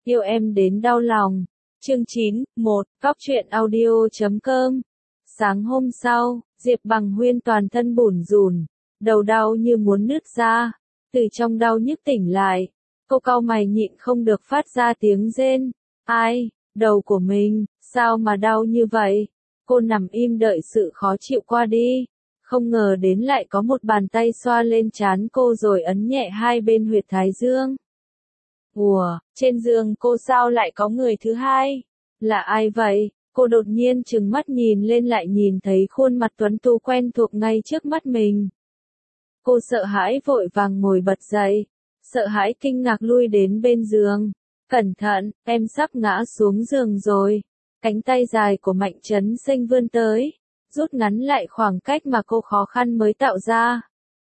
Yêu em đến đau lòng. Chương 9, 1, Cóc truyện audio.com. Sáng hôm sau, Diệp Bằng Huyên toàn thân bủn rủn, đầu đau như muốn nứt ra. Từ trong đau nhức tỉnh lại, cô cau mày nhịn không được phát ra tiếng rên. Ai, đầu của mình, sao mà đau như vậy? Cô nằm im đợi sự khó chịu qua đi. Không ngờ đến lại có một bàn tay xoa lên trán cô rồi ấn nhẹ hai bên huyệt thái dương. Ủa, trên giường cô sao lại có người thứ hai? Là ai vậy? Cô đột nhiên trừng mắt nhìn lên lại nhìn thấy khuôn mặt tuấn tú quen thuộc ngay trước mắt mình. Cô sợ hãi vội vàng ngồi bật dậy, sợ hãi kinh ngạc lui đến bên giường. Cẩn thận, em sắp ngã xuống giường rồi. Cánh tay dài của Mạnh Trấn Sinh vươn tới, rút ngắn lại khoảng cách mà cô khó khăn mới tạo ra.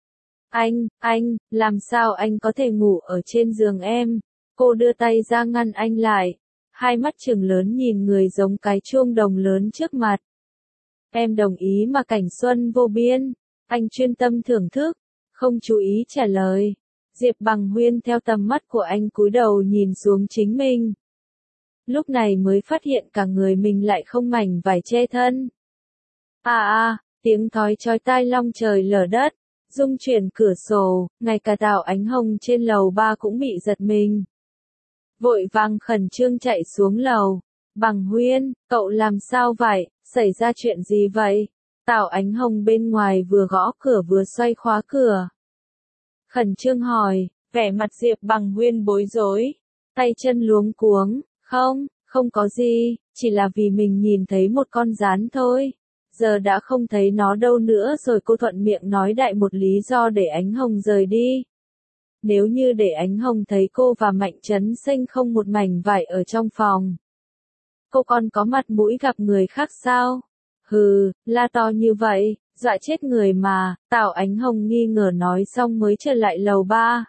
Anh, làm sao anh có thể ngủ ở trên giường em? Cô đưa tay ra ngăn anh lại, hai mắt trừng lớn nhìn người giống cái chuông đồng lớn trước mặt. Em đồng ý mà cảnh xuân vô biên. Anh chuyên tâm thưởng thức, không chú ý trả lời. Diệp Bằng Huyên theo tầm mắt của anh cúi đầu nhìn xuống chính mình. Lúc này mới phát hiện cả người mình lại không mảnh vải che thân. Tiếng thói chói tai long trời lở đất, rung chuyển cửa sổ, ngay cả Tào Ánh Hồng trên lầu 3 cũng bị giật mình. Vội vàng khẩn trương chạy xuống lầu. Bằng Huyên, cậu làm sao vậy, xảy ra chuyện gì vậy? Tào Ánh Hồng bên ngoài vừa gõ cửa vừa xoay khóa cửa. Khẩn trương hỏi, vẻ mặt Diệp Bằng Huyên bối rối, tay chân luống cuống, không có gì, chỉ là vì mình nhìn thấy một con gián thôi. Giờ đã không thấy nó đâu nữa rồi cô thuận miệng nói đại một lý do để Ánh Hồng rời đi. Nếu như để Ánh Hồng thấy cô và Mạnh Trấn Sinh không một mảnh vải ở trong phòng, cô còn có mặt mũi gặp người khác sao? Hừ, la to như vậy, dọa chết người mà. Tào Ánh Hồng nghi ngờ nói xong mới trở lại lầu 3.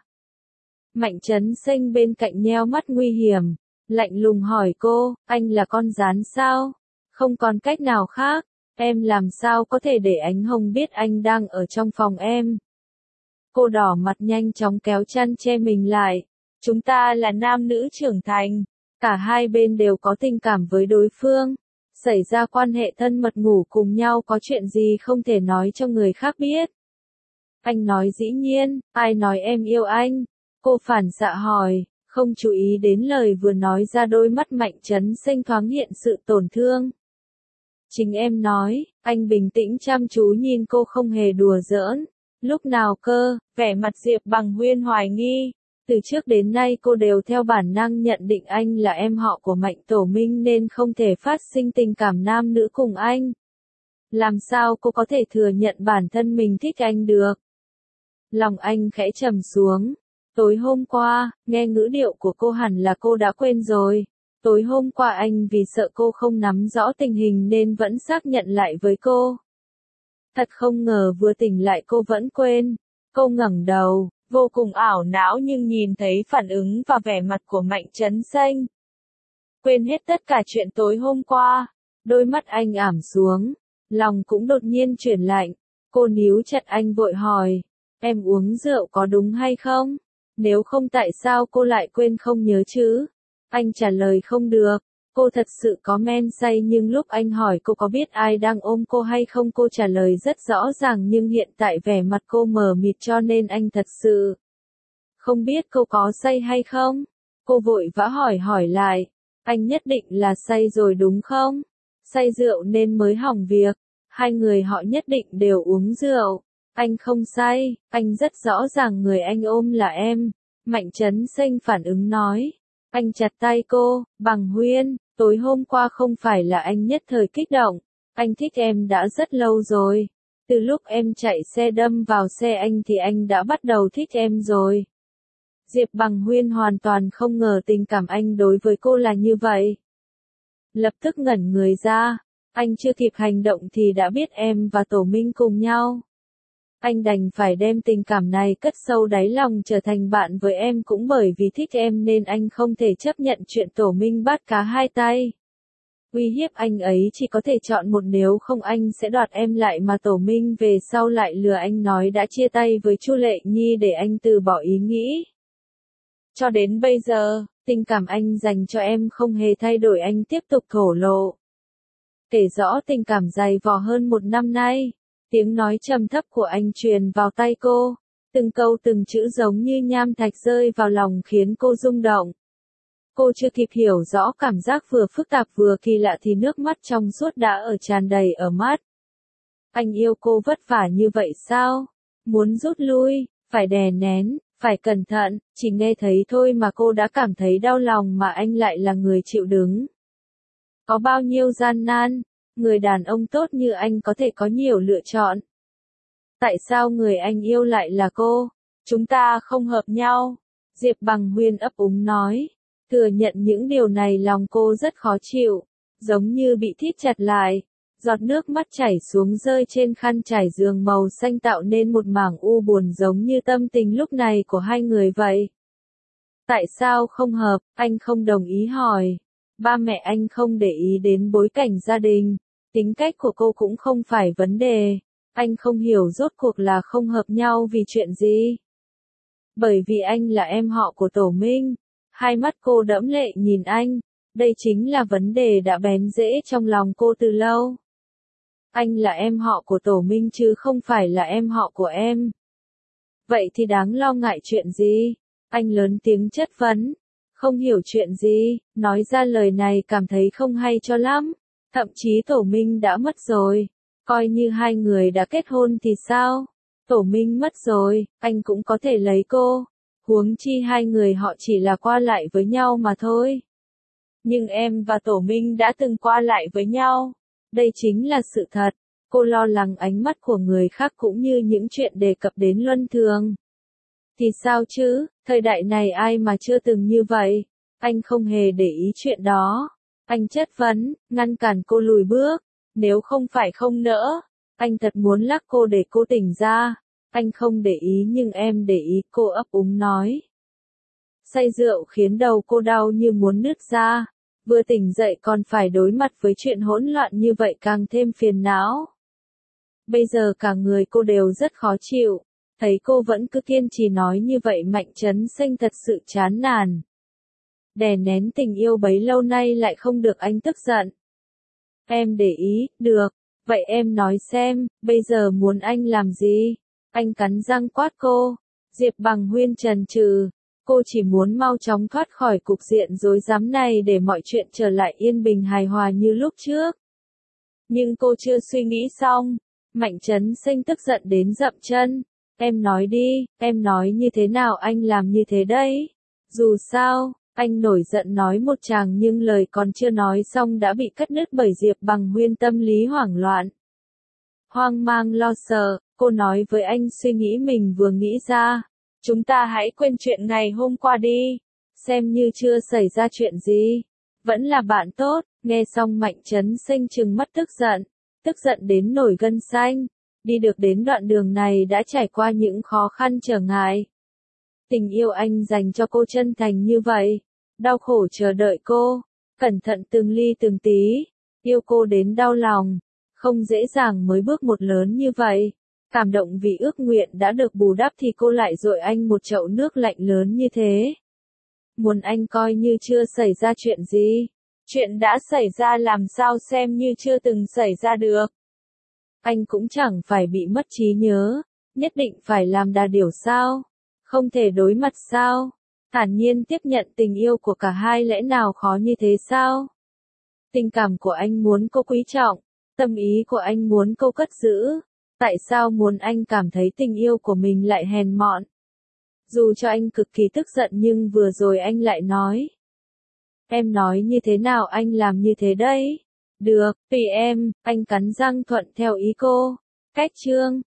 Mạnh Trấn Sinh bên cạnh nheo mắt nguy hiểm, lạnh lùng hỏi cô, anh là con gián sao? Không còn cách nào khác, em làm sao có thể để Ánh Hồng biết anh đang ở trong phòng em? Cô đỏ mặt nhanh chóng kéo chăn che mình lại. Chúng ta là nam nữ trưởng thành, cả hai bên đều có tình cảm với đối phương. Xảy ra quan hệ thân mật ngủ cùng nhau có chuyện gì không thể nói cho người khác biết. Anh nói dĩ nhiên, ai nói em yêu anh? Cô phản xạ hỏi, không chú ý đến lời vừa nói ra đôi mắt Mạnh Trấn Sinh thoáng hiện sự tổn thương. Chính em nói, anh bình tĩnh chăm chú nhìn cô không hề đùa giỡn. Lúc nào cơ? Vẻ mặt Diệp Bằng Huyên hoài nghi. Từ trước đến nay cô đều theo bản năng nhận định anh là em họ của Mạnh Tổ Minh nên không thể phát sinh tình cảm nam nữ cùng anh. Làm sao cô có thể thừa nhận bản thân mình thích anh được? Lòng anh khẽ trầm xuống. Tối hôm qua, nghe ngữ điệu của cô hẳn là cô đã quên rồi. Tối hôm qua anh vì sợ cô không nắm rõ tình hình nên vẫn xác nhận lại với cô. Thật không ngờ vừa tỉnh lại cô vẫn quên. Cô ngẩng đầu, vô cùng ảo não nhưng nhìn thấy phản ứng và vẻ mặt của Mạnh Trấn Sinh. Quên hết tất cả chuyện tối hôm qua. Đôi mắt anh ảm xuống, lòng cũng đột nhiên chuyển lạnh. Cô níu chặt anh vội hỏi, em uống rượu có đúng hay không? Nếu không tại sao cô lại quên không nhớ chứ? Anh trả lời không được. Cô thật sự có men say nhưng lúc anh hỏi cô có biết ai đang ôm cô hay không cô trả lời rất rõ ràng nhưng hiện tại vẻ mặt cô mờ mịt cho nên anh thật sự không biết cô có say hay không. Cô vội vã hỏi lại, anh nhất định là say rồi đúng không? Say rượu nên mới hỏng việc. Hai người họ nhất định đều uống rượu. Anh không say, anh rất rõ ràng người anh ôm là em. Mạnh Trấn Sinh phản ứng nói. Anh chặt tay cô, Bằng Huyên, tối hôm qua không phải là anh nhất thời kích động. Anh thích em đã rất lâu rồi. Từ lúc em chạy xe đâm vào xe anh thì anh đã bắt đầu thích em rồi. Diệp Bằng Huyên hoàn toàn không ngờ tình cảm anh đối với cô là như vậy. Lập tức ngẩn người ra, anh chưa kịp hành động thì đã biết em và Tổ Minh cùng nhau. Anh đành phải đem tình cảm này cất sâu đáy lòng trở thành bạn với em cũng bởi vì thích em nên anh không thể chấp nhận chuyện Tổ Minh bắt cá hai tay. Uy hiếp anh ấy chỉ có thể chọn một nếu không anh sẽ đoạt em lại mà Tổ Minh về sau lại lừa anh nói đã chia tay với Chu Lệ Nhi để anh từ bỏ ý nghĩ. Cho đến bây giờ, Tình cảm anh dành cho em không hề thay đổi, anh tiếp tục thổ lộ. Kể rõ tình cảm dày vò hơn 1 năm nay. Tiếng nói trầm thấp của anh truyền vào tai cô. Từng câu từng chữ giống như nham thạch rơi vào lòng khiến cô rung động. Cô chưa kịp hiểu rõ cảm giác vừa phức tạp vừa kỳ lạ thì nước mắt trong suốt đã tràn đầy ở mắt. Anh yêu cô vất vả như vậy sao? Muốn rút lui, phải đè nén, phải cẩn thận, chỉ nghe thấy thôi mà cô đã cảm thấy đau lòng mà anh lại là người chịu đứng. Có bao nhiêu gian nan, người đàn ông tốt như anh có thể có nhiều lựa chọn. Tại sao người anh yêu lại là cô? Chúng ta không hợp nhau. Diệp Bằng Huyên ấp úng nói. Thừa nhận những điều này lòng cô rất khó chịu, giống như bị thít chặt lại. Giọt nước mắt chảy xuống rơi trên khăn trải giường màu xanh tạo nên một mảng u buồn giống như tâm tình lúc này của hai người vậy. Tại sao không hợp? Anh không đồng ý hỏi. Ba mẹ anh không để ý đến bối cảnh gia đình. Tính cách của cô cũng không phải vấn đề. Anh không hiểu rốt cuộc là không hợp nhau vì chuyện gì. Bởi vì anh là em họ của Tổ Minh. Hai mắt cô đẫm lệ nhìn anh. Đây chính là vấn đề đã bén rễ trong lòng cô từ lâu. Anh là em họ của Tổ Minh chứ không phải là em họ của em. Vậy thì đáng lo ngại chuyện gì? Anh lớn tiếng chất vấn. Không hiểu chuyện gì, nói ra lời này cảm thấy không hay cho lắm. Thậm chí Tổ Minh đã mất rồi. Coi như hai người đã kết hôn thì sao? Tổ Minh mất rồi, anh cũng có thể lấy cô. Huống chi hai người họ chỉ là qua lại với nhau mà thôi. Nhưng em và Tổ Minh đã từng qua lại với nhau. Đây chính là sự thật. Cô lo lắng ánh mắt của người khác cũng như những chuyện đề cập đến luân thường. Thì sao chứ, thời đại này ai mà chưa từng như vậy? Anh không hề để ý chuyện đó. Anh chất vấn, ngăn cản cô lùi bước. Nếu không phải không nỡ, anh thật muốn lắc cô để cô tỉnh ra. Anh không để ý nhưng em để ý, cô ấp úng nói. Say rượu khiến đầu cô đau như muốn nứt ra. Vừa tỉnh dậy còn phải đối mặt với chuyện hỗn loạn như vậy càng thêm phiền não. Bây giờ cả người cô đều rất khó chịu. Thấy cô vẫn cứ kiên trì nói như vậy Mạnh Trấn Sinh thật sự chán nản. Đè nén tình yêu bấy lâu nay lại không được anh tức giận. Em để ý, được. Vậy em nói xem, bây giờ muốn anh làm gì? Anh cắn răng quát cô. Diệp Bằng Huyên trần trừ. Cô chỉ muốn mau chóng thoát khỏi cục diện rối rắm này để mọi chuyện trở lại yên bình hài hòa như lúc trước. Nhưng cô chưa suy nghĩ xong. Mạnh Trấn Sinh tức giận đến dậm chân. Em nói đi, em nói như thế nào anh làm như thế đấy? Dù sao, anh nổi giận nói một tràng nhưng lời còn chưa nói xong đã bị cắt đứt bởi Diệp Bằng Huyên tâm lý hoảng loạn. Hoang mang lo sợ, cô nói với anh suy nghĩ mình vừa nghĩ ra. Chúng ta hãy quên chuyện ngày hôm qua đi. Xem như chưa xảy ra chuyện gì. Vẫn là bạn tốt, nghe xong Mạnh Trấn Sinh trừng mắt tức giận đến nổi gân xanh. Đi được đến đoạn đường này đã trải qua những khó khăn trở ngại. Tình yêu anh dành cho cô chân thành như vậy. Đau khổ chờ đợi cô. Cẩn thận từng ly từng tí. Yêu cô đến đau lòng. Không dễ dàng mới bước một lớn như vậy. Cảm động vì ước nguyện đã được bù đắp thì cô lại dội anh một chậu nước lạnh lớn như thế. Muốn anh coi như chưa xảy ra chuyện gì. Chuyện đã xảy ra làm sao xem như chưa từng xảy ra được. Anh cũng chẳng phải bị mất trí nhớ. Nhất định phải làm đà điểu sao? Không thể đối mặt sao? Thản nhiên tiếp nhận tình yêu của cả hai lẽ nào khó như thế sao? Tình cảm của anh muốn cô quý trọng. Tâm ý của anh muốn cô cất giữ. Tại sao muốn anh cảm thấy tình yêu của mình lại hèn mọn? Dù cho anh cực kỳ tức giận nhưng vừa rồi anh lại nói. Em nói như thế nào anh làm như thế đấy? Được, tùy em, anh cắn răng thuận theo ý cô. Cách chương